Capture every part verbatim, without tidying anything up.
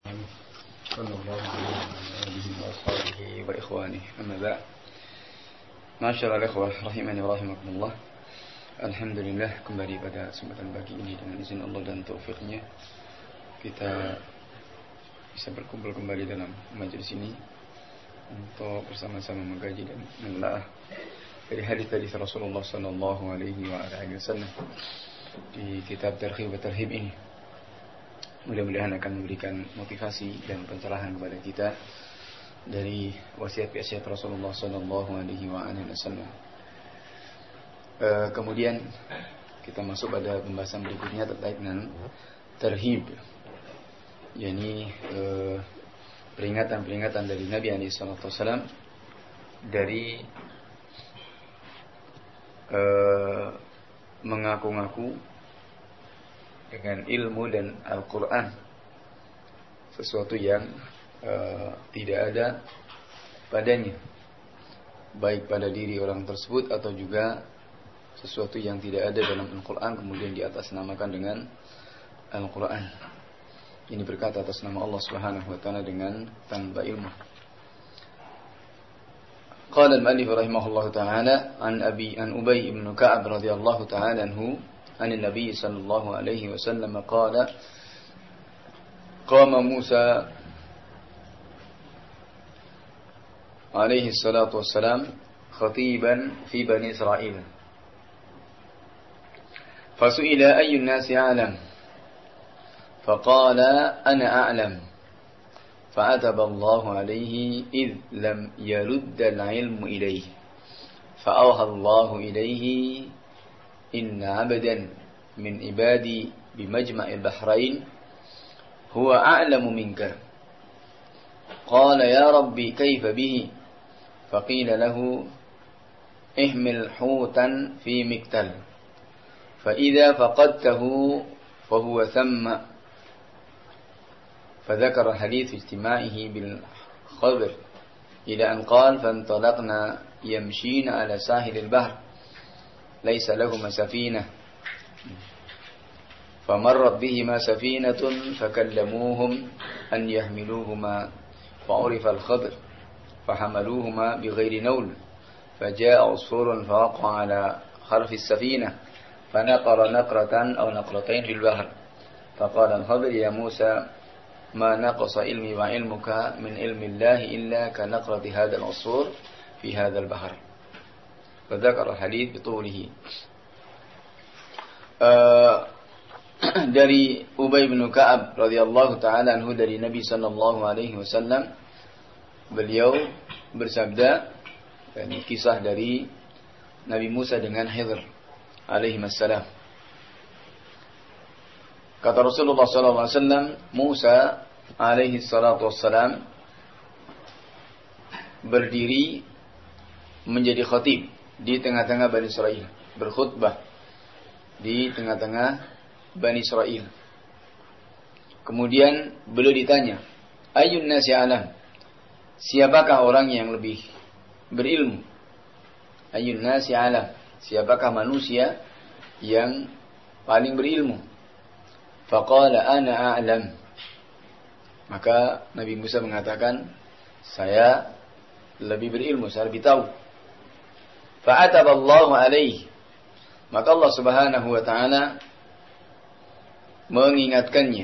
Sallallahu alaihi wa alihi wa ikhwani. Amma ba'd. Masyaallah ikhwah rahimani wa rahimakumullah. Alhamdulillah, kembali pada kesempatan pagi ini dengan izin Allah dan taufiknya kita bisa berkumpul kembali dalam majelis ini untuk bersama-sama mengkaji dan menelaah dari hadis-hadis Rasulullah sallallahu alaihi wa alihi wasallam di kitab Targhib wa Tarhib ini. Mudah-mudahan akan memberikan motivasi dan pencerahan kepada kita dari wasiat-wasiat Rasulullah sallallahu alaihi wa alihi wasallam. Uh, kemudian kita masuk pada pembahasan berikutnya terkait dengan tarhib, yakni uh, peringatan-peringatan dari Nabi alaihi salatu wasallam dari uh, mengaku-ngaku dengan ilmu dan Al-Quran, sesuatu yang uh, tidak ada padanya, baik pada diri orang tersebut atau juga sesuatu yang tidak ada dalam Al-Quran kemudian diatasnamakan dengan Al-Quran. Ini berkata atas nama Allah Subhanahu wa taala dengan tanpa ilmu. Qala al-mu'allif rahimahullahu ta'ala an Abi an Ubay ibn Ka'ab radhiyallahu ta'ala anhu an an-nabi sallallahu alaihi wasallam qala qama Musa alaihi salatu wassalam khatiban fi bani Israil. فسئل أي الناس أعلم فقال أنا أعلم فعتب الله عليه إذ لم يرد العلم إليه فأوحى الله إليه إن عبدا من عبادي بمجمع البحرين هو أعلم منك قال يا ربي كيف به فقيل له احمل حوتا في مكتل فإذا فقدته فهو ثم فذكر حديث اجتماعه بالخبر إلى أن قال فانطلقنا يمشين على ساحل البحر ليس لهما سفينة فمرت بهما سفينة فكلموهم أن يحملوهما فعرف الخبر فحملوهما بغير نول فجاء عصفور فوقع على خرف السفينة فنقر نقرة أو نقرتين في البحر فقال الخضر يا موسى ما نقص علمي وعلمك من علم الله إلا كنقرة هذا العصفور في هذا البحر فذكر الحديث بطوله. uh, dari Ubay bin Ka'ab radhiyallahu ta'ala anhu dari Nabi sallallahu alaihi wasallam, beliau bersabda, ini kisah dari Nabi Musa dengan Khidr alaihi wassalam. Kata Rasulullah sallallahu alaihi wasallam, Musa alaihi salatu wassalam berdiri menjadi khatib di tengah-tengah Bani Israil, berkhutbah di tengah-tengah Bani Israil. Kemudian beliau ditanya, ayyun nasi alam, siapakah orang yang lebih berilmu? Ayyun nasi alam, siapakah manusia yang paling berilmu? Faqala ana a'lam. Maka Nabi Musa mengatakan, saya lebih berilmu, saya lebih tahu. Fa'ataballahu alaihi. Maka Allah Subhanahu wa taala mengingatkannya.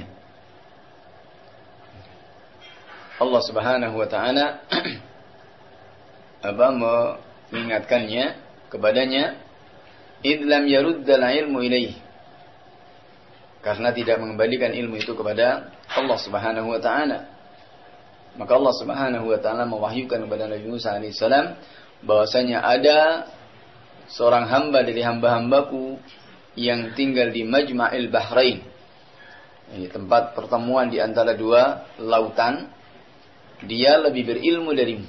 Allah Subhanahu wa taala apa mengingatkannya kepadanya, idlam yaruddal ilmu ilaih, karena tidak mengembalikan ilmu itu kepada Allah Subhanahu wa taala. Maka Allah Subhanahu wa taala mewahyukan kepada Nabi Musa alaihissalam bahwasanya ada seorang hamba dari hamba-hambaku yang tinggal di Majma'il Bahrain, ini tempat pertemuan di antara dua lautan, dia lebih berilmu darimu.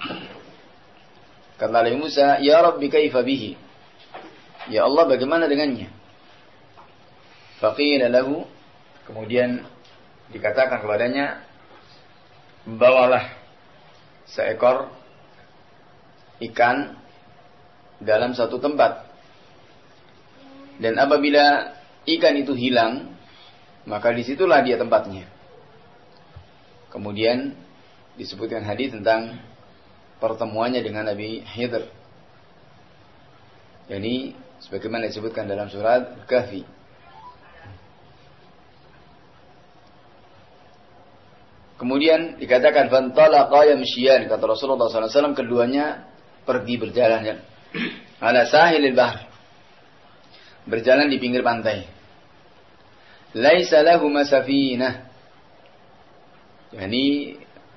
Kata Nabi Musa, ya Rabbi kaifa bihi, ya Allah bagaimana dengannya? Faqila lahu, kemudian dikatakan kepadanya, bawalah seekor ikan dalam satu tempat, dan apabila ikan itu hilang, maka disitulah dia tempatnya. Kemudian disebutkan hadis tentang pertemuannya dengan Nabi Khidir. Ini sebagaimana disebutkan dalam surat Kahfi. Kemudian dikatakan fantalaqa yamshiyan, kata Rasulullah sallallahu alaihi wasallam, keduanya pergi berjalan ala sahilil bahr, berjalan di pinggir pantai. Laisa lahuma safinah, yani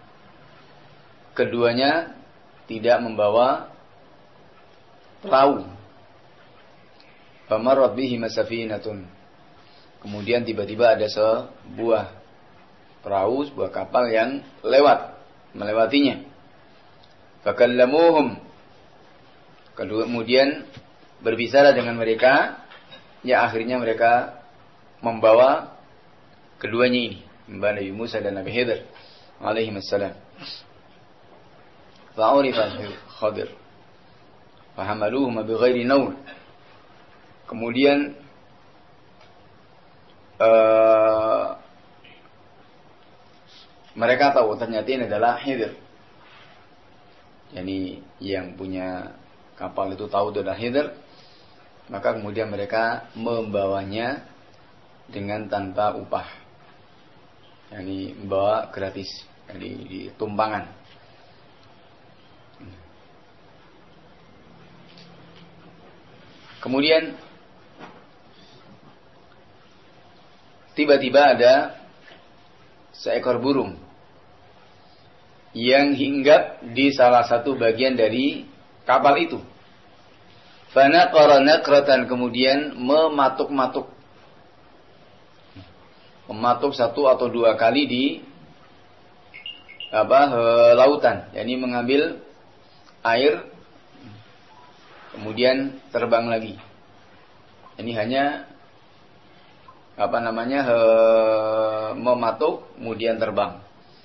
keduanya tidak membawa perahu. Famarrat bihi masafinatun, kemudian tiba-tiba ada sebuah perahu, sebuah kapal yang lewat melewatinya. Fakallamuhum, kemudian berbicara dengan mereka, ya akhirnya mereka membawa keduanya ini, membawa Nabi Musa dan Nabi Khidir alaihi wassalam. Fa'urifa Khidir fahamaluhuma bighairi naul, kemudian uh, mereka tahu ternyata ini adalah Khidir. Yani yang punya kapal itu tahu itu adalah Khidir, maka kemudian mereka membawanya dengan tanpa upah. Yani membawa gratis, yani di tumpangan. Kemudian tiba-tiba ada seekor burung yang hinggap di salah satu bagian dari kapal itu. Fanaqara naqratan, kemudian mematuk-matuk. Mematuk satu atau dua kali di apa he, lautan, yakni mengambil air kemudian terbang lagi. Ini hanya apa namanya he, mematuk kemudian terbang.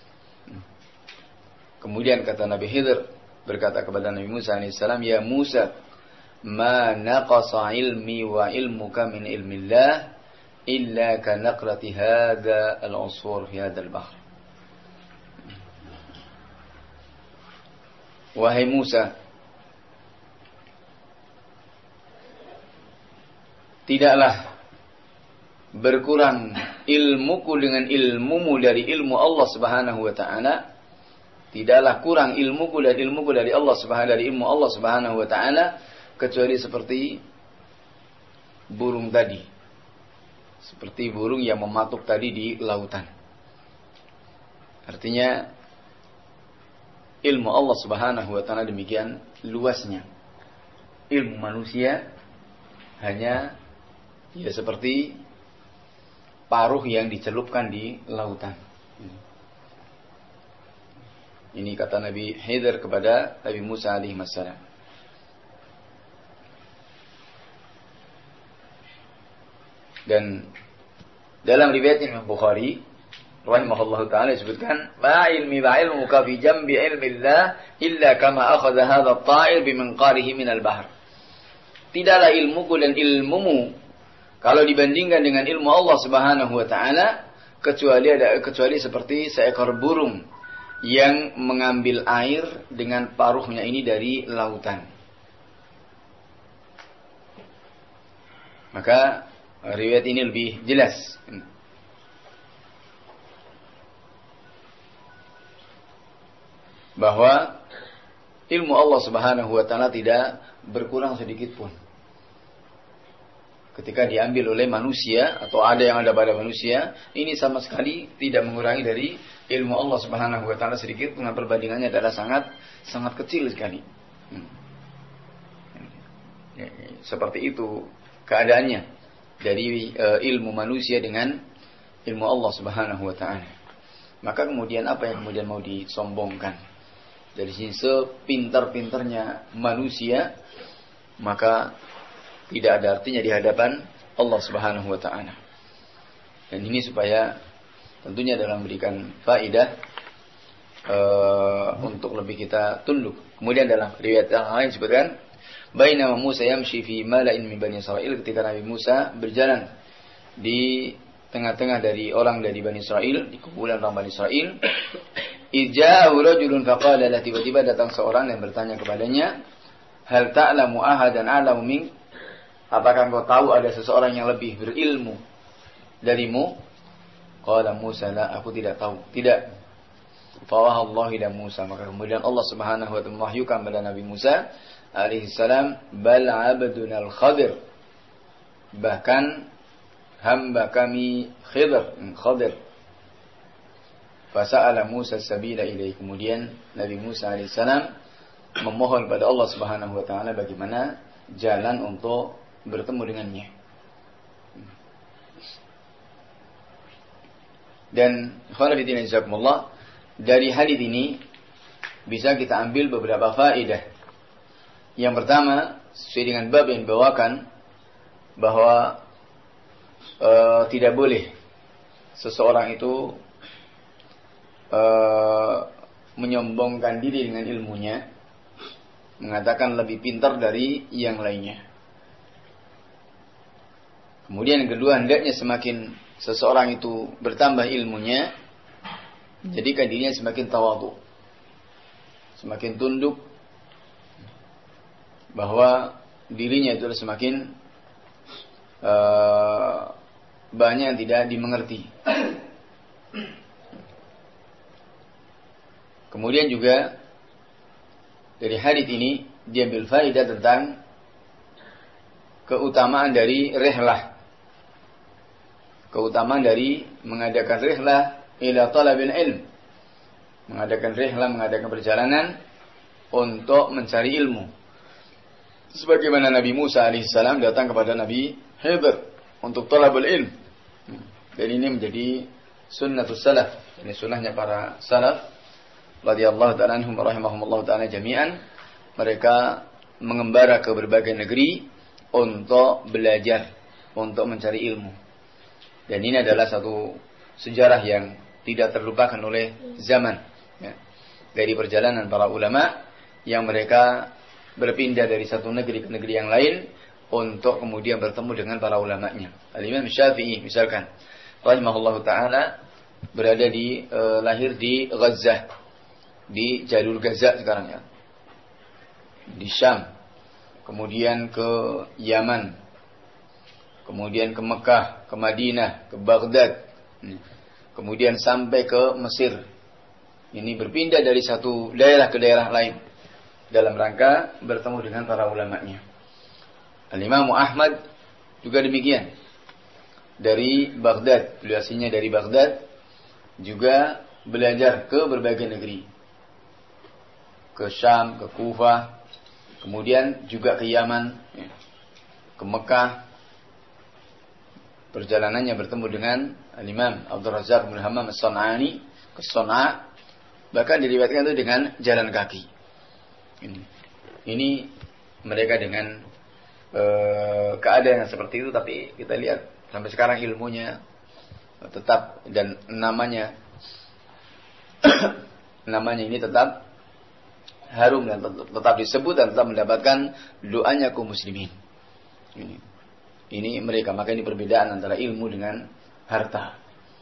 Kemudian kata Nabi Khidir berkata kepada Nabi Musa alaihissalam, ya Musa, ma naqasa ilmi wa ilmuka min ilmillah illa ka naqrati hadha al-usfur fi hadha al-bahr. Wahai Musa, tidaklah berkurang ilmuku dengan ilmumu dari ilmu Allah Subhanahu wa taala. Tidaklah kurang ilmuku dan ilmuku dari Allah Subhanahu dari ilmu Allah Subhanahu wa taala kecuali seperti burung tadi. Seperti burung yang mematuk tadi di lautan. Artinya ilmu Allah Subhanahu wa taala demikian luasnya. Ilmu manusia hanya ya seperti paruh yang dicelupkan di lautan. Ini kata Nabi Khidir kepada Nabi Musa alaihi wassalam. Dan dalam riwayat Imam Bukhari rahimahullahu taala disebutkan, "Ma ilmi wa ilmuka fi jambi ilmillah illa kama akhadha hadha at-ta'ir bi minqarihi min al-bahr." Tidaklah ilmuku dan ilmumu kalau dibandingkan dengan ilmu Allah Subhanahu wa taala kecuali ada kecuali seperti seekor burung yang mengambil air dengan paruhnya ini dari lautan. Maka riwayat ini lebih jelas bahwa ilmu Allah Subhanahu wa taala tidak berkurang sedikit pun ketika diambil oleh manusia atau ada yang ada pada manusia. Ini sama sekali tidak mengurangi dari ilmu Allah Subhanahu wa taala sedikit, dengan perbandingannya adalah sangat sangat kecil sekali. Hmm. Seperti itu keadaannya dari uh, ilmu manusia dengan ilmu Allah Subhanahu wa taala. Maka kemudian apa yang kemudian mau disombongkan? Dari sini sepintar-pintarnya manusia, maka tidak ada artinya di hadapan Allah Subhanahu wa taala. Dan ini supaya tentunya dalam memberikan faidah uh, untuk lebih kita tunduk. Kemudian dalam riwayat yang lain disebutkan, bainama Musa yamshi fi mala'in min Bani Israil, ketika Nabi Musa berjalan di tengah-tengah dari orang dari Bani Israil, di kumpulan orang Bani Israil, Ija'ahu rajulun faqala la, tiba-tiba datang seorang yang bertanya kepadanya, hal ta'lamu ahadan a'lamu mink? Apakah engkau tahu ada seseorang yang lebih berilmu darimu? Qala Musa, la, aku tidak tahu. Tidak. Fawahallahu ila Musa, maka kemudian Allah Subhanahu wa taala mewahyukan kepada Nabi Musa alaihi salam, bal abdunal Khadir, bahkan hamba kami Khidir, Khadir. Fasa'ala Musa sabila ilaihi, kemudian Nabi Musa alaihi salam memohon kepada Allah Subhanahu wa taala bagaimana jalan untuk bertemu dengannya. Dan khalidina jazakumullah, dari hadis ini bisa kita ambil beberapa faedah. Yang pertama, sesuai dengan bab yang dibawakan, bahwa e, tidak boleh seseorang itu e, menyombongkan diri dengan ilmunya, mengatakan lebih pintar dari yang lainnya. Kemudian yang kedua, hendaknya semakin seseorang itu bertambah ilmunya, jadikan dirinya semakin tawadhu, semakin tunduk, bahwa dirinya itu semakin uh, banyak yang tidak dimengerti. Kemudian juga dari hadits ini diambil faedah tentang keutamaan dari rihlah, keutamaan dari mengadakan rihlah ila talabil ilm, mengadakan rihlah, mengadakan perjalanan untuk mencari ilmu. Sebagaimana Nabi Musa alaihissalam datang kepada Nabi Khidir untuk talabul ilm. Dan ini menjadi sunnatus salaf, ini sunnahnya para salaf radhiyallahu ta'ala anhum rahimahumullah ta'ala jami'an. Mereka mengembara ke berbagai negeri untuk belajar, untuk mencari ilmu. Dan ini adalah satu sejarah yang tidak terlupakan oleh zaman, ya, dari perjalanan para ulama yang mereka berpindah dari satu negeri ke negeri yang lain untuk kemudian bertemu dengan para ulamanya. Al-Imam Syafi'i misalkan rahimahullahu taala berada di e, lahir di Gaza, di jalur Gaza sekarang, ya, di Syam, kemudian ke Yaman, kemudian ke Mekah, ke Madinah, ke Baghdad, kemudian sampai ke Mesir. Ini berpindah dari satu daerah ke daerah lain dalam rangka bertemu dengan para ulamanya. Al-Imam Ahmad juga demikian, dari Baghdad, beliau aslinya dari Baghdad, juga belajar ke berbagai negeri, ke Syam, ke Kufah, kemudian juga ke Yaman, ke Mekah. Perjalanannya bertemu dengan Al-Imam Abdul Razak bin Hammam As-San'ani ke Sana'a, bahkan diriwayatkan itu dengan jalan kaki. Ini, ini mereka dengan e, keadaan yang seperti itu, tapi kita lihat sampai sekarang ilmunya tetap, dan namanya namanya ini tetap harum dan tetap disebut dan tetap mendapatkan doanya kaum muslimin. Ini. Ini mereka, maka ini perbedaan antara ilmu dengan harta.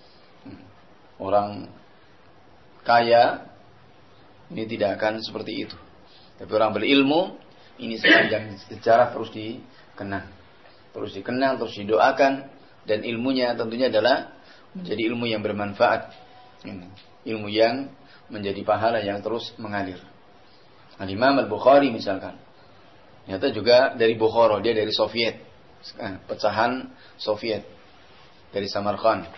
Orang kaya ini tidak akan seperti itu. Tapi orang berilmu ini sepanjang sejarah terus dikenang, terus dikenang, terus didoakan, dan ilmunya tentunya adalah menjadi ilmu yang bermanfaat, ilmu yang menjadi pahala yang terus mengalir. Al-Imam Al-Bukhari misalkan, ternyata juga dari Bukhara, dia dari Soviet, pecahan Soviet, dari Samarkand.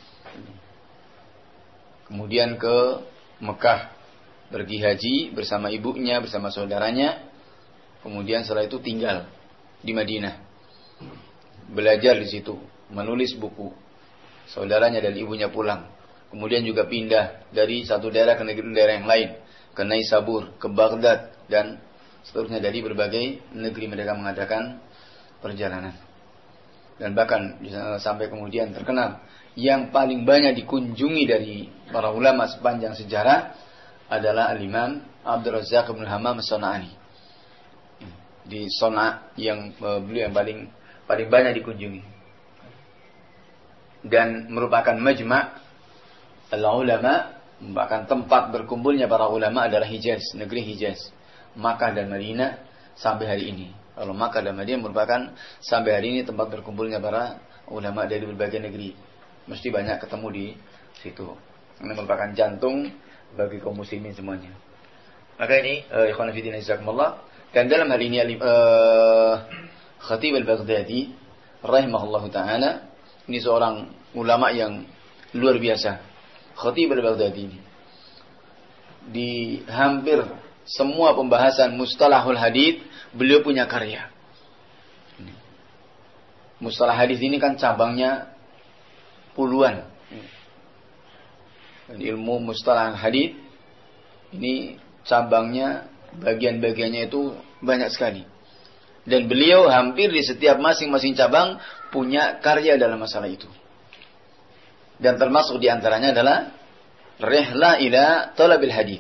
Kemudian ke Mekah, pergi haji bersama ibunya, bersama saudaranya. Kemudian setelah itu tinggal di Madinah, belajar di situ, menulis buku. Saudaranya dan ibunya pulang. Kemudian juga pindah dari satu daerah ke negeri daerah yang lain, ke Naisabur, ke Baghdad, dan seterusnya. Dari berbagai negeri mereka mengadakan perjalanan. Dan bahkan sampai kemudian terkenal, yang paling banyak dikunjungi dari para ulama sepanjang sejarah adalah Al-Imam Abdul Razak bin Hammam As-San'ani. Di Sana'a yang beliau yang paling paling banyak dikunjungi. Dan merupakan majma' al-ulama Bahkan tempat berkumpulnya para ulama adalah Hijaz, negeri Hijaz, Makkah dan Madinah sampai hari ini. Kalau Makkah dan Madinah merupakan sampai hari ini tempat berkumpulnya para ulama dari berbagai negeri. Mesti banyak ketemu di situ. Ini merupakan jantung bagi kaum muslimin semuanya. Maka ini uh, ikhwan fillah jazakumullah. Dan dalam hal ini uh, Khatib al-Baghdadi rahimahullahu taala, ini seorang ulama yang luar biasa. Khatib al-Baghdadi ini di hampir semua pembahasan mustalahul hadits beliau punya karya. Mustalah hadis ini kan cabangnya puluhan. Dan ilmu mustalah hadits ini cabangnya, bagian-bagiannya itu banyak sekali. Dan beliau hampir di setiap masing-masing cabang punya karya dalam masalah itu. Dan termasuk di antaranya adalah Rihlah ila Talabil Hadits.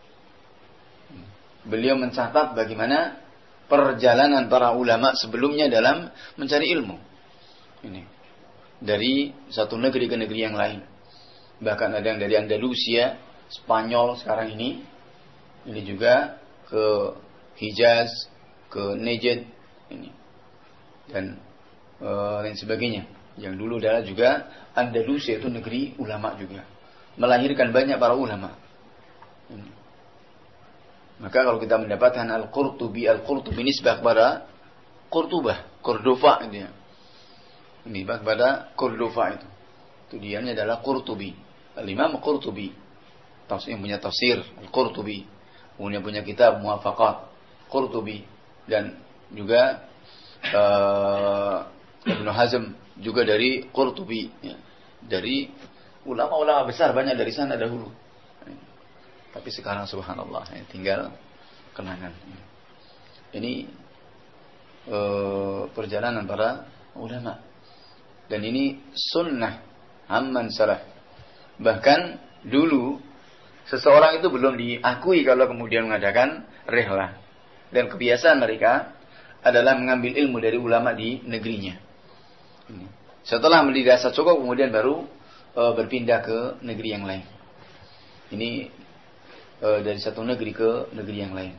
Beliau mencatat bagaimana perjalanan para ulama sebelumnya dalam mencari ilmu. Ini dari satu negeri ke negeri yang lain. Bahkan ada yang dari Andalusia, Spanyol sekarang ini. Ini juga ke Hijaz, ke Najd ini. Dan e, lain sebagainya. Yang dulu adalah juga Andalusia itu negeri ulama juga. Melahirkan banyak para ulama. Ini. Maka kalau kita mendapatkan Al-Qurtubi, Al-Qurtubi nisbah kepada Qurtubah, Cordova itu ya. Ini kepada Cordova itu. Itu dianya adalah Qurtubi. Al-Imam Qurtubi. Tafsir, yang punya tafsir Al-Qurtubi. Punya punya kitab Muwafaqat Qurtubi. Dan juga uh, Ibnu Hazm juga dari Qurtubi ya. Dari ulama-ulama besar banyak dari sana dahulu. Tapi sekarang subhanallah ya, tinggal kenangan. Ini uh, perjalanan para ulama. Dan ini sunnah amman salaf. Bahkan dulu seseorang itu belum diakui kalau kemudian mengadakan rihlah. Dan kebiasaan mereka adalah mengambil ilmu dari ulama di negerinya. Setelah dirasa cukup kemudian baru e, berpindah ke negeri yang lain. Ini e, dari satu negeri ke negeri yang lain.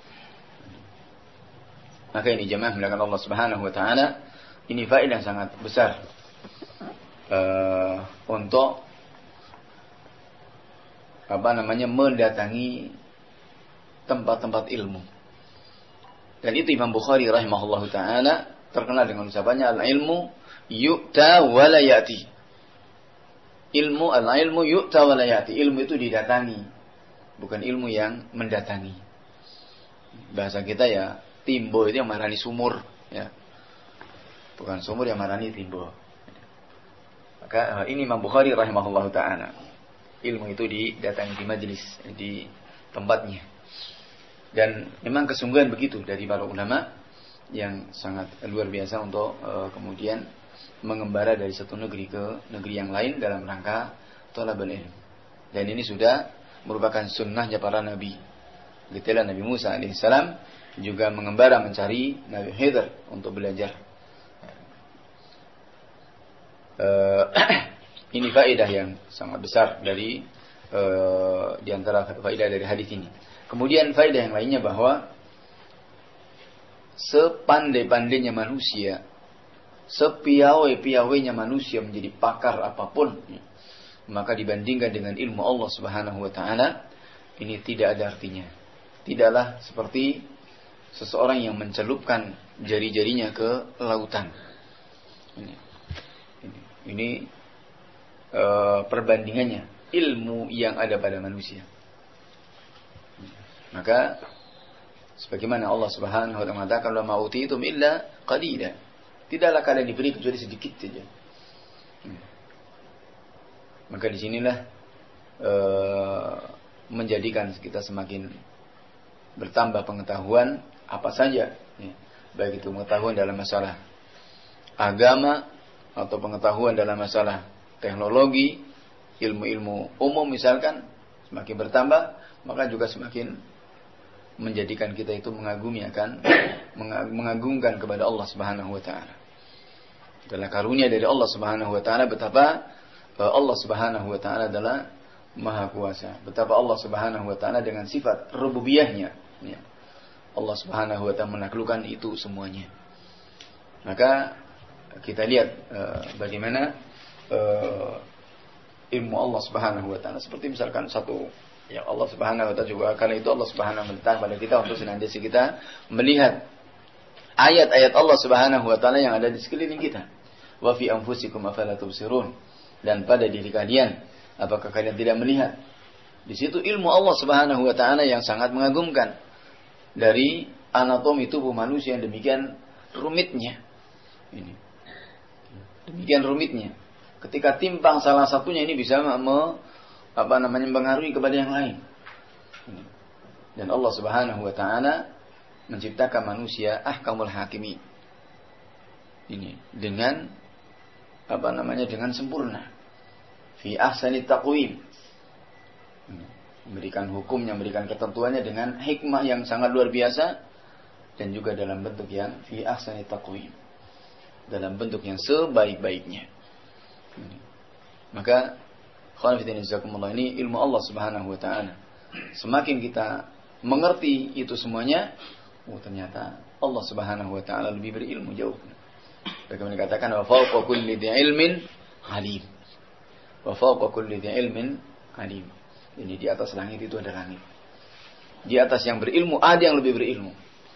Maka ini jemaah melakukan Allah Subhanahu wa taala, ini faedah sangat besar e, untuk apa namanya mendatangi tempat-tempat ilmu. Dan itu Imam Bukhari rahimahullahu taala terkenal dengan ucapannya al-ilmu yu'ta wa la ya'ti. Ilmu al-ilmu yu'ta wa la ya'ti. Ilmu itu didatangi, bukan ilmu yang mendatangi. Bahasa kita ya timbo itu yang marani sumur ya. Bukan sumur yang marani timbo. Maka ini Imam Bukhari rahimahullahu taala. Ilmu itu didatangi di majelis, di tempatnya. Dan memang kesungguhan begitu dari para ulama yang sangat luar biasa untuk uh, kemudian mengembara dari satu negeri ke negeri yang lain dalam rangka thalabul ilm. Dan ini sudah merupakan sunnahnya para nabi. Gitulah Nabi Musa alaihissalam juga mengembara mencari Nabi Khidir untuk belajar. Uh, Ini faedah yang sangat besar dari uh, di antara faedah dari hadis ini. Kemudian faedah yang lainnya bahwa sepandai-pandainya manusia, sepiawai-piawainya manusia menjadi pakar apapun, maka dibandingkan dengan ilmu Allah Subhanahu wa taala, ini tidak ada artinya. Tidaklah seperti seseorang yang mencelupkan jari-jarinya ke lautan. Ini, ini, ini Uh, perbandingannya ilmu yang ada pada manusia. Maka sebagaimana Allah Subhanahu wa taala mengatakan la ma'utitum illa qalila. Tidaklah kalian diberi kecuali sedikit saja. Hmm. Maka disinilah uh, menjadikan kita semakin bertambah pengetahuan apa saja ya. Baik itu pengetahuan dalam masalah agama atau pengetahuan dalam masalah teknologi, ilmu-ilmu umum misalkan semakin bertambah, maka juga semakin menjadikan kita itu mengagumi akan mengagungkan kepada Allah Subhanahu wa taala. Adalah karunia dari Allah Subhanahu wa taala betapa Allah Subhanahu wa taala adalah Maha Kuasa. Betapa Allah Subhanahu wa taala dengan sifat rububiyahnya, ya. Allah Subhanahu wa taala menaklukkan itu semuanya. Maka kita lihat uh, bagaimana uh, ilmu Allah Subhanahu wa taala, seperti misalkan satu, ya Allah Subhanahu wa taala juga, karena itu Allah Subhanahu wa taala pada kita untuk senantiasa kita melihat ayat-ayat Allah Subhanahu wa taala yang ada di sekeliling kita. Wa fi anfusikum afala tubsirun. Dan pada diri kalian, apakah kalian tidak melihat? Di situ ilmu Allah Subhanahu wa taala yang sangat mengagumkan dari anatomi tubuh manusia yang demikian rumitnya. Ini. Demikian rumitnya. Ketika timpang salah satunya ini bisa me, apa namanya mempengaruhi kepada yang lain. Dan Allah Subhanahu wa taala menciptakan manusia ahkamul hakimin. Ini dengan apa namanya dengan sempurna. Fi ahsani taqwim. Memberikan hukumnya, memberikan ketentuannya dengan hikmah yang sangat luar biasa dan juga dalam bentuk yang fi ahsani taqwim. Dalam bentuk yang sebaik-baiknya. Maka khawatirin jazakumullah, ini ilmu Allah Subhanahu wa taala. Semakin kita mengerti itu semuanya, oh ternyata Allah Subhanahu wa taala lebih berilmu jauh. Bagaimana dikatakan wa fawqa kulli dzi ilmin alim. Wa fawqa kulli dzi ilmin alim. Ini di atas langit itu ada langit. Di atas yang berilmu ada yang lebih berilmu.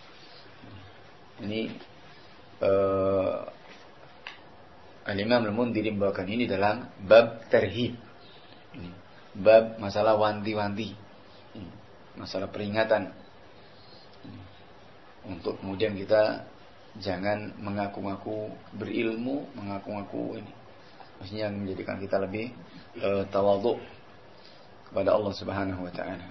Ini uh, Al-Imam Al-Mundhiri membawakan ini dalam bab tarhib. Ini bab masalah wanti-wanti. Ini masalah peringatan. Ini. Untuk kemudian kita jangan mengaku-ngaku berilmu, mengaku-ngaku ini. Maksudnya menjadikan kita lebih uh, tawadhu kepada Allah Subhanahu wa taala.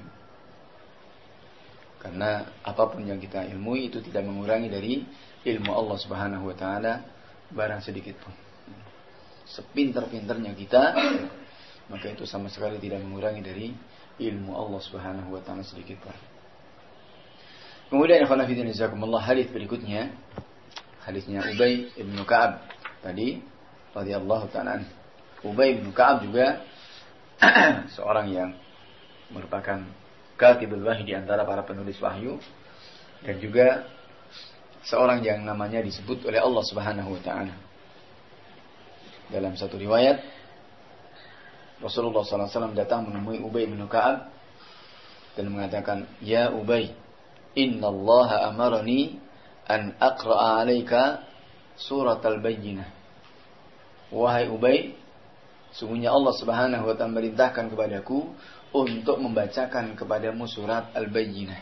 Karena apapun yang kita ilmui itu tidak mengurangi dari ilmu Allah Subhanahu wa taala barang sedikit pun. Sepintar-pintarnya kita, maka itu sama sekali tidak mengurangi dari ilmu Allah Subhanahu wa taala sedikit pun. Kemudian ikhwan fillah jazakumullah, hadis berikutnya, hadisnya Ubay bin Ka'ab tadi radhiyallahu ta'ala. Ubay bin Ka'ab juga seorang yang merupakan katibul wahyi di antara para penulis wahyu dan juga seorang yang namanya disebut oleh Allah Subhanahu wa taala. Dalam satu riwayat Rasulullah sallallahu alaihi wasallam datang menemui Ubay bin Ka'ab dan mengatakan, "Ya Ubay, innallaha amarani an aqra'a 'alaika surat al-bayyinah." Wahai Ubay, sungguhnya Allah Subhanahu wa taala memerintahkan kepadaku untuk membacakan kepadamu surat Al-Bayyinah.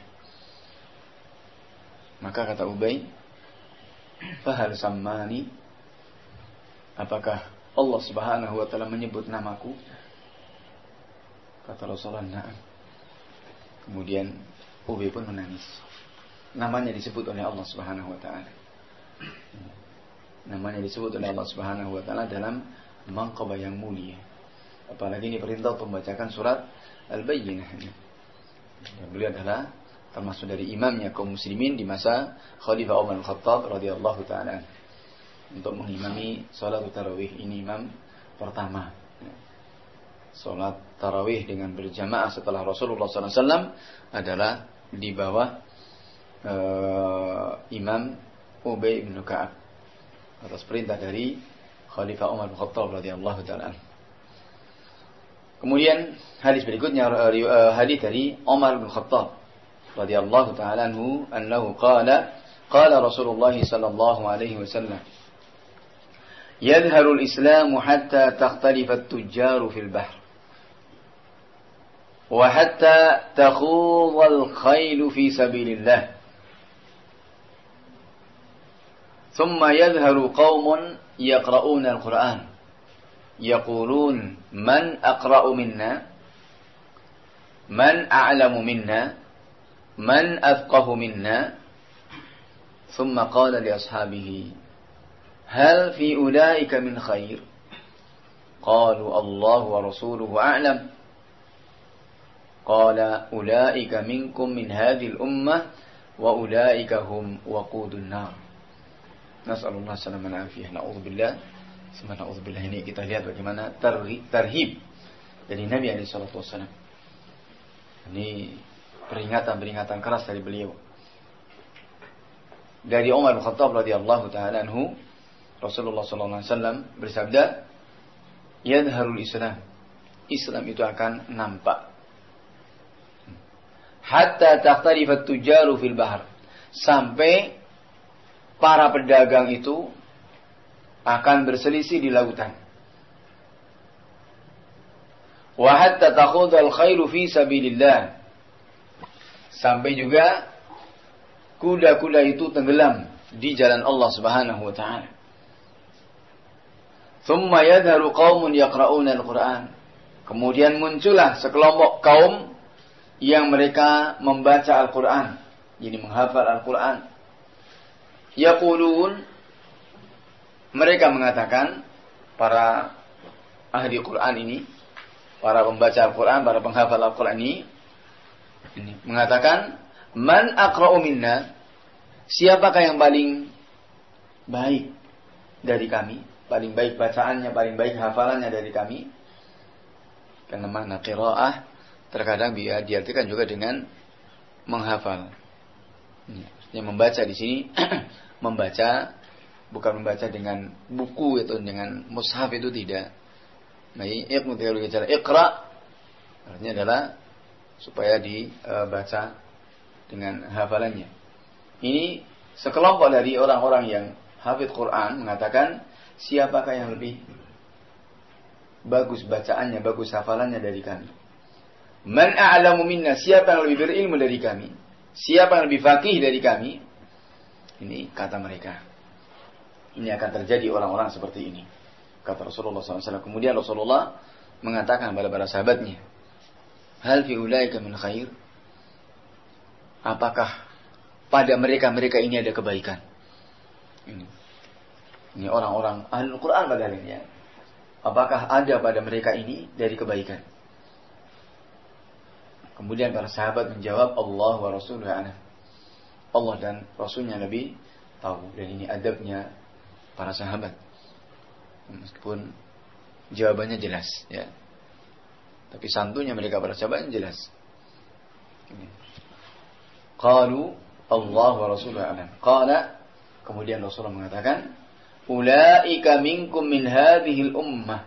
Maka kata Ubay, "Fahal sammani?" Apakah Allah Subhanahu wa taala menyebut namaku? Kata Rasulullah, "Na'am." Kemudian Ubay pun menangis. Namanya disebut oleh Allah Subhanahu wa taala. Namanya disebut oleh Allah Subhanahu wa taala dalam manqabah yang mulia. Apalagi ini perintah untuk membacakan surat Al-Bayyinah. Dan beliau adalah termasuk dari imamnya kaum muslimin di masa Khalifah Umar Al-Khattab radhiyallahu taala untuk mengimami salat tarawih. Ini imam pertama. Salat tarawih dengan berjamaah setelah Rasulullah sallallahu alaihi wasallam adalah di bawah uh, Imam Ubay bin Ka'ab atas perintah dari Khalifah Umar bin Khattab radhiyallahu taala. Kemudian hadis berikutnya hadis dari Umar bin Khattab radhiyallahu taala anhu annahu qala qala Rasulullah sallallahu alaihi wasallam yadhharu al-islam hatta takhtalifa at-tujjar fil bahr wa hatta takhudha al-khayl fi sabilillah thumma yadhharu qaumun yaqra'una al-Qur'an yaqulun man aqra'u minna man a'lamu minna man afqahu minna thumma qala li ashabihi hal fi ulaika min khair qalu Allah wa rasuluhu a'lam qala ulaika minkum min hadhihi al-ummah wa ulaika hum waqudun nar. Nas'alullah salamana afiyah. Na'udzubillah. Sebenarnya na'udzubillah, ini kita lihat bagaimana tarhib dari Nabi alaihi salatu wasallam. Ini peringatan-peringatan keras dari beliau. Dari Umar bin Khattab radhiyallahu taala anhu, Rasulullah sallallahu alaihi wasallam bersabda, "Yadharul Islam." Islam itu akan nampak. Hatta takhtalifat tujaru fil bahr. Sampai para pedagang itu akan berselisih di lautan. Wa hatta takhudhal khairu fi sabilillah. Sampai juga kuda-kuda itu tenggelam di jalan Allah Subhanahu wa taala. Thumma yadharu qaumun yaqra'una al-Qur'an. Kemudian muncullah sekelompok kaum yang mereka membaca Al-Qur'an, jadi menghafal Al-Qur'an. Yaqulun, mereka mengatakan, para ahli Qur'an ini, para pembaca Al-Qur'an, para penghafal Al-Qur'an ini, ini mengatakan, man aqra'u minna, siapakah yang paling baik dari kami, paling baik bacaannya, paling baik hafalannya dari kami. Karena makna qiraah terkadang dia diartikan juga dengan menghafal. Yang membaca di sini membaca bukan membaca dengan buku atau dengan mushaf, itu tidak. Nah, iqra artinya adalah supaya dibaca dengan hafalannya. Ini sekelompok dari orang-orang yang hafidh Quran mengatakan, siapakah yang lebih bagus bacaannya, bagus hafalannya dari kami? Man a'lamu minna, siapa yang lebih berilmu dari kami? Siapa yang lebih faqih dari kami? Ini kata mereka. Ini akan terjadi orang-orang seperti ini, kata Rasulullah shallallahu alaihi wasallam. Kemudian Rasulullah mengatakan kepada para sahabatnya, hal fi ulaika min khair? Apakah pada mereka-mereka ini ada kebaikan? Ini, ini orang-orang Ahlul Quran pada hari ini ya. Apakah ada pada mereka ini dari kebaikan? Kemudian para sahabat menjawab, Allah wa Rasuluhu a'lam. Allah dan Rasulnya lebih tahu. Dan ini adabnya para sahabat. Meskipun jawabannya jelas, ya, tapi santunya mereka para sahabat jelas. Qalu Allah wa Rasuluhu a'lam. Qala, kemudian Rasulullah mengatakan, ulaika minkum min hadhil ummah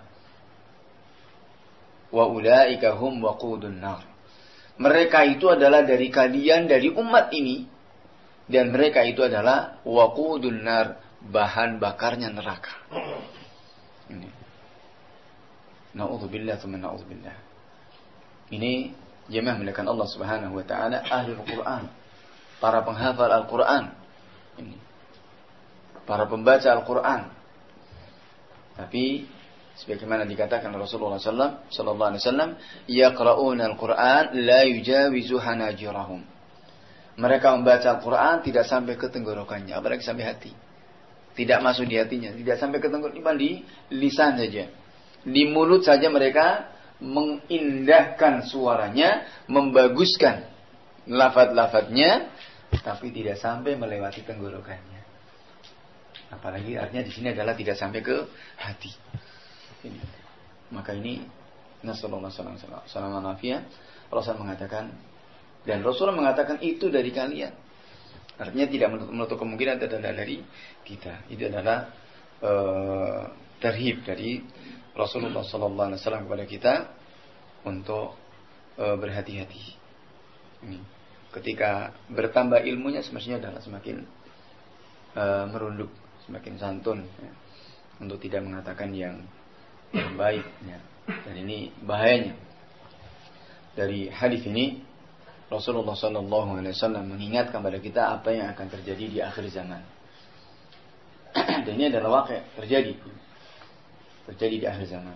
wa ulaika hum waqudun nar. Mereka itu adalah dari kalian, dari umat ini, dan mereka itu adalah waqudun nar, bahan bakarnya neraka. Ini. Na'udzubillah tsumma na'udzubillah. Ini jemaah melakukan Allah Subhanahu wa taala, ahli Al-Qur'an, para penghafal Al-Qur'an. Ini. Para pembaca Al-Quran. Tapi sebagaimana dikatakan Rasulullah sallallahu alaihi wasallam, yaqra'una Al-Quran la yujawizu hanajirahum. Mereka membaca Al-Quran tidak sampai ke tenggorokannya, apalagi sampai hati. Tidak masuk di hatinya, tidak sampai ke tenggorokan, di lisan saja. Di mulut saja mereka mengindahkan suaranya, membaguskan lafaz-lafaznya, tapi tidak sampai melewati tenggorokannya. Apalagi artinya di sini adalah tidak sampai ke hati. Ini. Maka ini nasallallahu alaihi wasallam Rasul mengatakan, dan Rasul mengatakan itu dari kalian. Artinya tidak menutup kemungkinan itu adalah dari kita. Itu adalah uh, terhib dari Rasulullah sallallahu alaihi wasallam kepada kita untuk uh, berhati-hati. Ini. Ketika bertambah ilmunya semestinya adalah semakin uh, merunduk, semakin santun, ya, untuk tidak mengatakan yang, yang baik, ya. Dan ini bahayanya. Dari hadis ini Rasulullah Sallallahu Alaihi Wasallam mengingatkan pada kita apa yang akan terjadi di akhir zaman. Dan ini adalah wakil terjadi, terjadi di akhir zaman,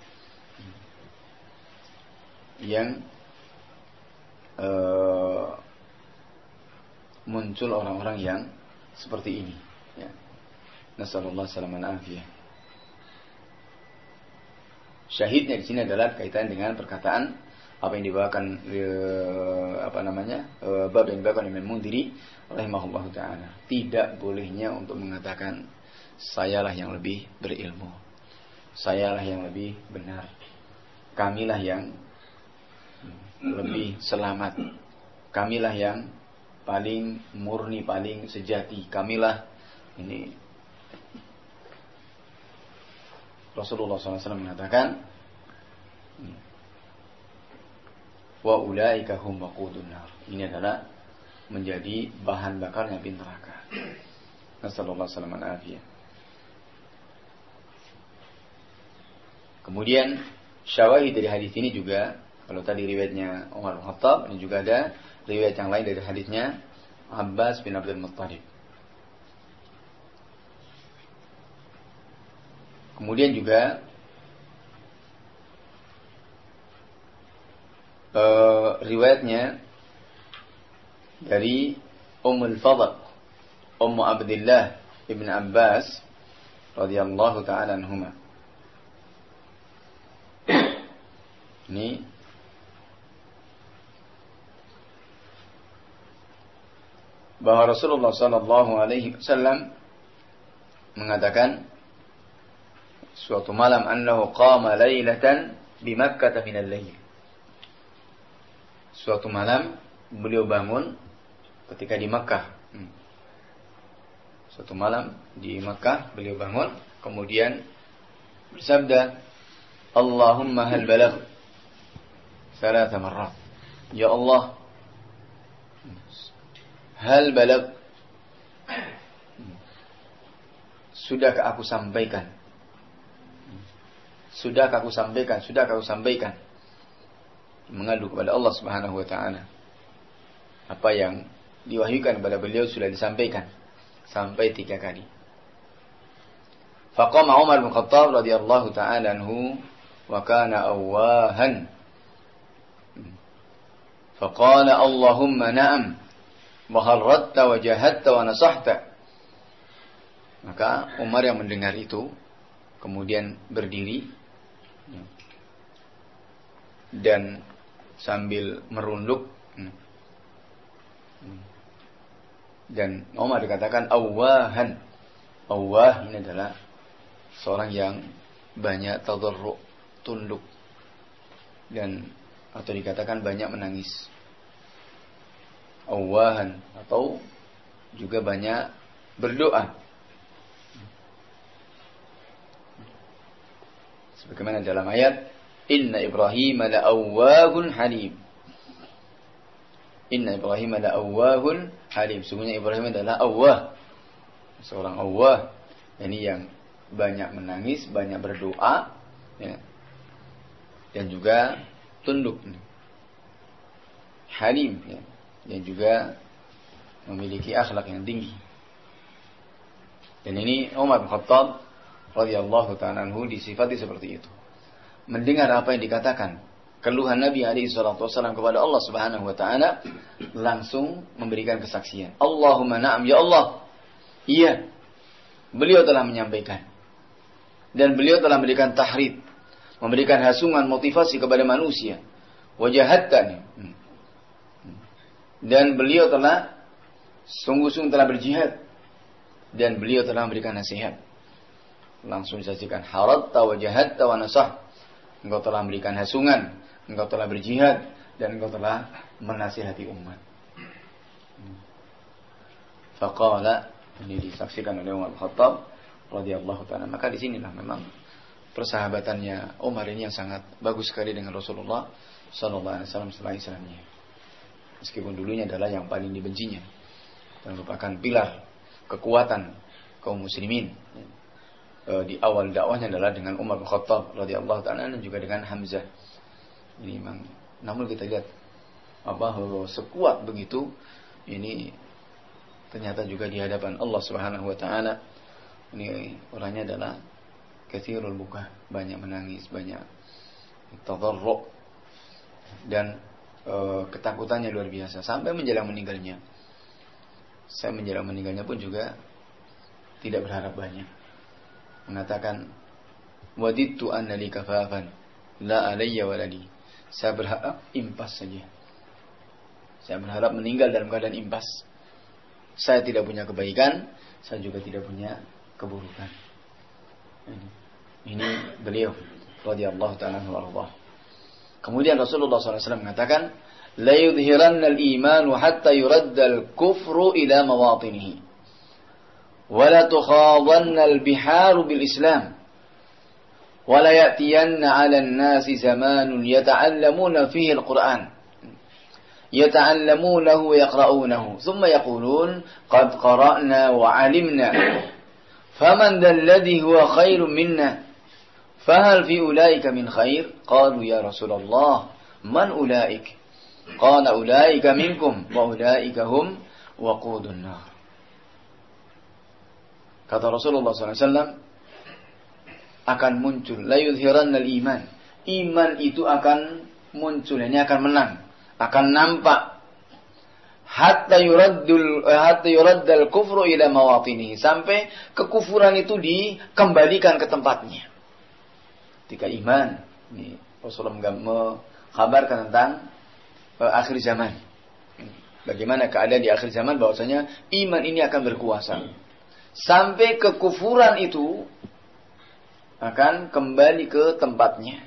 yang uh, muncul orang-orang yang seperti ini. Ya. Nasallallahu salaman afiyah. Syahidnya di sini adalah kaitan dengan perkataan apa yang dibawakan e, apa namanya e, bab yang dibawakan oleh Mundhiri rahimahullahu taala. Tidak bolehnya untuk mengatakan sayalah yang lebih berilmu, sayalah yang lebih benar. kamilah yang lebih selamat, kamilah yang paling murni, paling sejati, kamilah ini. Rasulullah shallallahu alaihi wasallam mengatakan, wa ulaika hum waqudun nar. Ini adalah menjadi bahan bakarnya api neraka. Nasallallahu alaihi wasallam. Kemudian syawahid dari hadis ini juga, kalau tadi riwayatnya Umar bin Khattab, ini juga ada riwayat yang lain dari hadisnya Abbas bin Abdul Muttalib. Kemudian juga uh, riwayatnya dari Ummul Fadl, Ummu Abdillah ibn Abbas radhiyallahu ta'ala anhuma. Ini bahwa Rasulullah sallallahu alaihi wasallam mengatakan suatu malam, annahu qama lailatan bi Makkah min al-lail. Suatu malam beliau bangun ketika di Makkah. Hmm. Suatu malam di Makkah beliau bangun, kemudian bersabda, Allahumma hal balagh ثلاث مرات. Ya Allah, hal balagh, sudahkah aku sampaikan? Sudahkah aku sampaikan? Sudahkah aku sampaikan? Mengadu kepada Allah Subhanahu wa taala. Apa yang diwahyukan kepada beliau sudah disampaikan sampai tiga kali. Faqama Umar bin Khattab radhiyallahu taala anhu wa kana awahan. فقال اللهم نعم وهردت وجاهدت ونصحت. Maka Umar yang mendengar itu kemudian berdiri dan sambil merunduk, dan Umar dikatakan awahan. Awah ini adalah seorang yang banyak tadarru', tunduk, dan atau dikatakan banyak menangis. Awahan atau juga banyak berdoa. Sebagaimana dalam ayat, Inna Ibrahim la'awwahun halim. Inna Ibrahim la'awwahun halim. Sungguhnya Ibrahim adalah awwah, seorang awwah, ini yang banyak menangis, banyak berdoa, ya, dan juga tunduk, halim, ya, dan juga memiliki akhlak yang tinggi. Dan ini Umar bin Khattab radhiyallahu ta'ala anhu disifati seperti itu. Mendengar apa yang dikatakan, keluhan Nabi alaihi salatu wasallam kepada Allah Subhanahu wa taala, langsung memberikan kesaksian. Allahumma na'am, ya Allah. Iya, beliau telah menyampaikan. Dan beliau telah memberikan tahrid, memberikan hasungan motivasi kepada manusia. Wajahatan. Dan beliau telah sungguh-sungguh telah berjihad. Dan beliau telah memberikan nasihat. Langsung disaksikan, haratta wajahatta wa nasah. Engkau telah memberikan hasungan, engkau telah berjihad, dan engkau telah menasihati umat. Faqala, ini disaksikan oleh Umar bin Khattab radhiyallahu ta'ala. Maka di sinilah memang persahabatannya Umar ini yang sangat bagus sekali dengan Rasulullah sallallahu alaihi wasallam setelah Islamnya. Meskipun dulunya adalah yang paling dibencinya dan merupakan pilar kekuatan kaum muslimin. E, di awal dakwahnya adalah dengan Umar bin Khattab radhiyallahu ta'ala dan juga dengan Hamzah. Ini memang, namun kita lihat apa sekuat begitu ini ternyata juga di hadapan Allah Subhanahu wa taala ini orangnya adalah katsirul buka, banyak menangis, banyak tadarru', dan e, ketakutannya luar biasa sampai menjelang meninggalnya. Saya menjelang meninggalnya pun juga tidak berharap banyak. Mengatakan, wadidtu anna li kafafan la alayya waladi. Saya berharap impas saja. Saya berharap meninggal dalam keadaan impas. Saya tidak punya kebaikan, saya juga tidak punya keburukan. Ini beliau radhiyallahu ta'ala anhu warḍah. Kemudian Rasulullah shallallahu alaihi wasallam mengatakan, la yudhiranna al-iman hatta yuradda al-kufru ila mawatinihi. Wa la tukhadanna al-biharu bil-islam. Wa la ya'tiyanna 'ala an-nasi zamanun yata'allamuna fihi al-Qur'an. Yata'allamunahu wa yaqra'unahu. Thumma yaqulun, qad qara'na wa 'alimna. Faman dhal ladhi huwa khairun minna. Fahal fi ulaika min khair? Qalu ya Rasulullah, man ulaik? Qala ulaika minkum wa ulaika hum waqudun nar. Kata Rasulullah shallallahu alaihi wasallam, akan muncul la yudhirannal iman. Iman itu akan muncul, ini akan menang, akan nampak. Hatta yuraddul hatta yuraddal kufru ila mawatinihi, sampai kekufuran itu dikembalikan ke tempatnya. Ketika iman, ini Rasulullah mengkabarkan tentang uh, akhir zaman. Bagaimana keadaan di akhir zaman, bahwasanya iman ini akan berkuasa. Sampai kekufuran itu akan kembali ke tempatnya.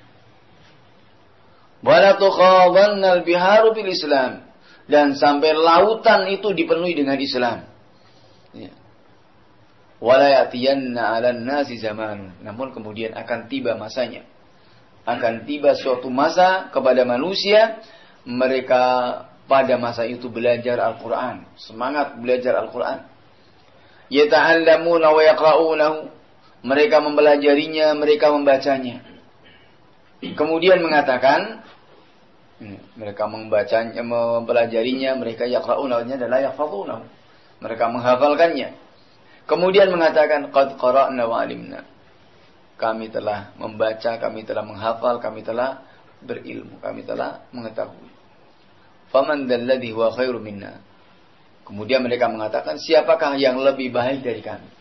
Wala tukhadannal biharu bil Islam, dan sampai lautan itu dipenuhi dengan Islam. Ya. Wala ya'tiyanna 'alan nasi zamanun, namun kemudian akan tiba masanya. Akan tiba suatu masa kepada manusia, mereka pada masa itu belajar Al-Qur'an, semangat belajar Al-Qur'an. Yata'allamuna wa yaqra'unahu, mereka mempelajarinya, mereka membacanya. Kemudian mengatakan, mereka membacanya, mempelajarinya, mereka yaqra'unahnya adalah yahfazunahu, mereka menghafalkannya. Kemudian mengatakan, qad qara'na wa 'alimna, kami telah membaca, kami telah menghafal, kami telah berilmu, kami telah mengetahui. Faman dalladhi huwa khairu minna. Kemudian mereka mengatakan, siapakah yang lebih baik dari kami?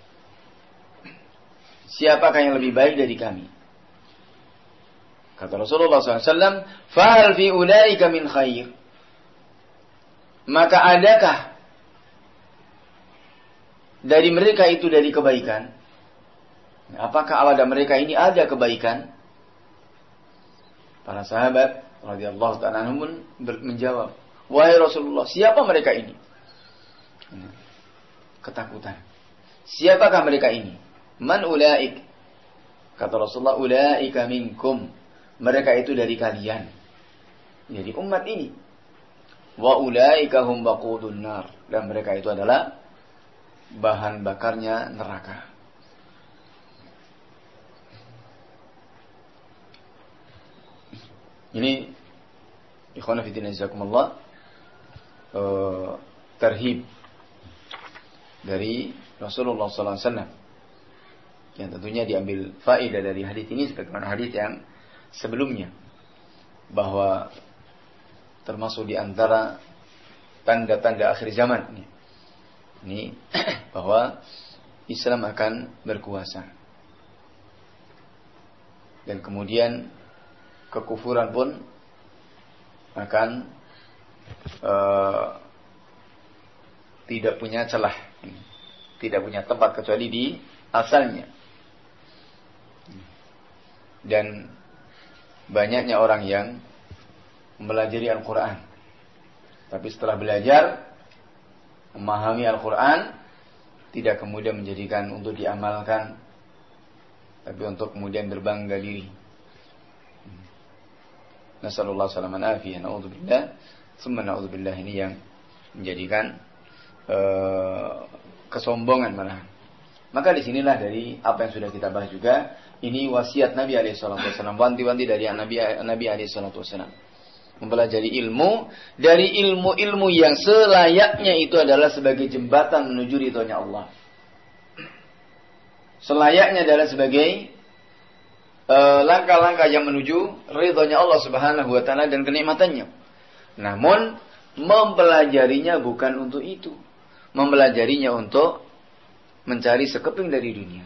Siapakah yang lebih baik dari kami? Kata Rasulullah shallallahu alaihi wasallam, fahal fi ulaika min khair. Maka adakah dari mereka itu dari kebaikan? Apakah pada mereka ini ada kebaikan? Para sahabat radhiyallahu ta'ala anhum menjawab, wahai Rasulullah, siapa mereka ini? Ketakutan. Siapakah mereka ini? Man ulaik? Kata Rasulullah, ulaika minkum. Mereka itu dari kalian, jadi umat ini. Wa ulaika hum waqudun nar, dan mereka itu adalah bahan bakarnya neraka. Ini ikhwan fillah jazakumullah, uh, terhib dari Rasulullah sallallahu alaihi wasallam, yang tentunya diambil faedah dari hadis ini sebagaimana hadis yang sebelumnya, bahwa termasuk di antara tanda-tanda akhir zaman ini, ini bahwa Islam akan berkuasa, dan kemudian kekufuran pun akan uh, tidak punya celah, tidak punya tempat kecuali di asalnya. Dan banyaknya orang yang mempelajari Al-Quran, tapi setelah belajar memahami Al-Quran, tidak kemudian menjadikan untuk diamalkan, tapi untuk kemudian berbangga diri. Nasallallahu salaman afiyah, na'udzubillah, summa na'udzubillah, ini yang menjadikan uh, kesombongan malah. Maka disinilah dari apa yang sudah kita bahas juga, ini wasiat Nabi alaihi salatu wasallam, wanti-wanti dari Nabi Nabi alaihi salatu wasallam. Mempelajari ilmu, dari ilmu-ilmu yang selayaknya itu adalah sebagai jembatan menuju ridhonya Allah. Selayaknya adalah sebagai uh, langkah-langkah yang menuju ridhonya Allah Subhanahu wa taala dan kenikmatannya. Namun mempelajarinya bukan untuk itu. Mempelajarinya untuk mencari sekeping dari dunia.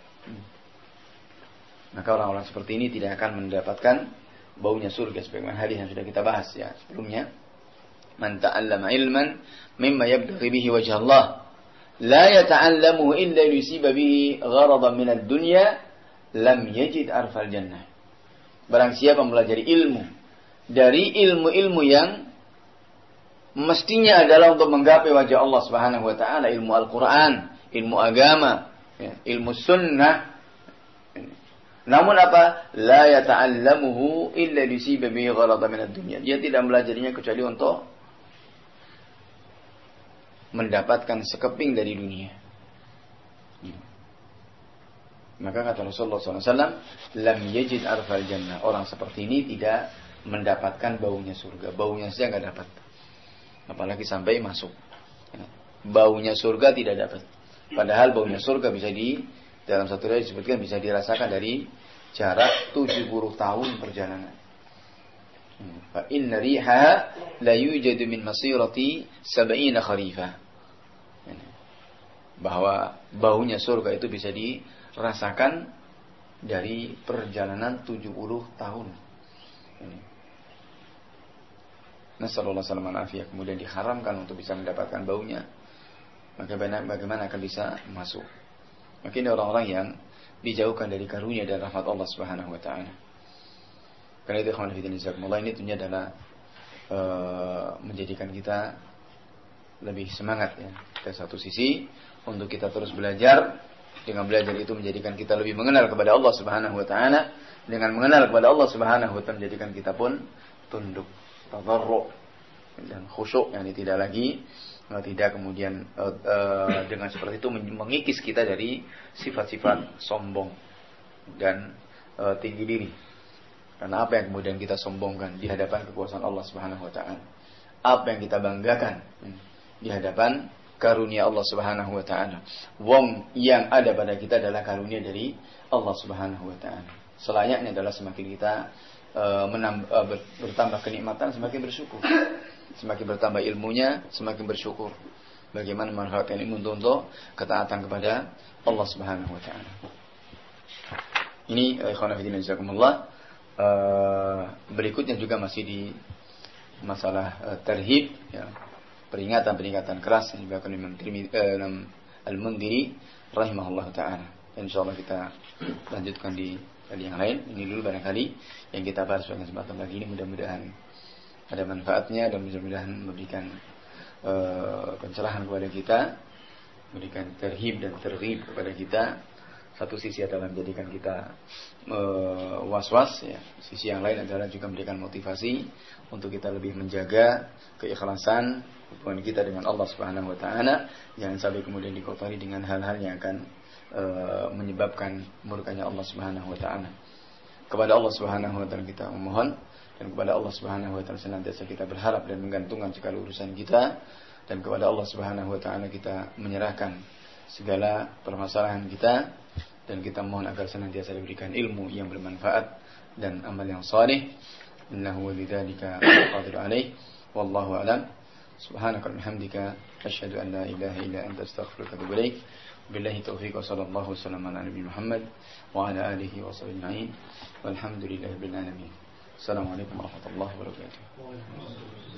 Maka orang-orang seperti ini tidak akan mendapatkan baunya surga, sebagaimana hadis yang sudah kita bahas ya sebelumnya. Man ta'allama ilman mimma yabtaghi bihi wajha Allah, la yata'allamuhu illa yusiba bihi gharadan min ad-dunya, lam yajid arfal jannah. Barang siapa mempelajari ilmu dari ilmu-ilmu yang mestinya adalah untuk menggapai wajah Allah Subhanahu wa taala, ilmu Al-Qur'an, ilmu agama, ya, ilmu sunnah. Namun apa? La yata'allamuhu illa lisiba bihi ghalata min ad-dunya. Dia tidak belajarnya kecuali untuk mendapatkan sekeping dari dunia. Maka kata Rasulullah shallallahu alaihi wasallam, lam yajid arfal jannah. Orang seperti ini tidak mendapatkan baunya surga. Baunya saja nggak dapat. Apalagi sampai masuk. Baunya surga tidak dapat. Padahal baunya surga bisa di dalam satu riwayat disebutkan bisa dirasakan dari jarak tujuh puluh tahun perjalanan. Fa inna riha la yujadu min masirati sab'ina kharifah. Bahwa baunya surga itu bisa dirasakan dari perjalanan tujuh puluh tahun. Nasallallahu alaihi wasallam kemudian diharamkan untuk bisa mendapatkan baunya. Maka bagaimana akan bisa masuk? Mungkin orang-orang yang dijauhkan dari karunia dan rahmat Allah Subhanahu wa taala. Karena itu ikhwan fillah jazakumullah, ini tentunya adalah uh, menjadikan kita lebih semangat ya. Dari satu sisi untuk kita terus belajar, dengan belajar itu menjadikan kita lebih mengenal kepada Allah Subhanahu wa taala, dengan mengenal kepada Allah Subhanahu wa taala menjadikan kita pun tunduk, tadarru dan khusyuk, yakni tidak lagi tidak kemudian uh, uh, dengan seperti itu mengikis kita dari sifat-sifat sombong dan uh, tinggi diri. Karena apa yang kemudian kita sombongkan di hadapan kekuasaan Allah Subhanahu wa taala? Apa yang kita banggakan di hadapan karunia Allah Subhanahu wa taala? Wong yang ada pada kita adalah karunia dari Allah Subhanahu wa taala. Selayaknya adalah semakin kita uh, menambah, uh, bertambah kenikmatan, semakin bersyukur. Semakin bertambah ilmunya, semakin bersyukur. Bagaimana memanfaatkan ilmu untuk ketaatan kepada Allah Subhanahu wa taala. Ini ikhwan fillah jazakumullah. Berikutnya juga masih di masalah uh, tarhib ya. Peringatan-peringatan keras yang diberikan Imam uh, Al-Mundhiri rahimahullah taala. Insyaallah kita lanjutkan di kali yang lain. Ini dulu barangkali yang kita bahas pada kesempatan pagi ini, mudah-mudahan ada manfaatnya dan mudah-mudahan memberikan uh, pencerahan kepada kita, memberikan terhib dan terghib kepada kita. Satu sisi adalah menjadikan kita uh, was-was ya. Sisi yang lain adalah juga memberikan motivasi untuk kita lebih menjaga keikhlasan hubungan kita dengan Allah Subhanahu wa taala, jangan sampai kemudian dikotori dengan hal-hal yang akan uh, menyebabkan murkanya Allah Subhanahu wa taala. Kepada Allah Subhanahu wa taala kita memohon, dan kepada Allah Subhanahu wa taala senantiasa kita berharap dan menggantungkan segala urusan kita, dan kepada Allah Subhanahu wa taala kita menyerahkan segala permasalahan kita, dan kita mohon agar senantiasa diberikan ilmu yang bermanfaat dan amal yang saleh. Innahu walidzalika qadir alaih. Wallahu a'lam. Subhanaka wa bihamdika asyhadu an la ilaha illa anta astaghfiruka wa atubu ilaik. Billahi taufiq wa sallallahu wasallam ala nabi Muhammad wa ala alihi wa sahbihi ajma'in. Walhamdulillahirabbil alamin. Assalamualaikum warahmatullahi wabarakatuh.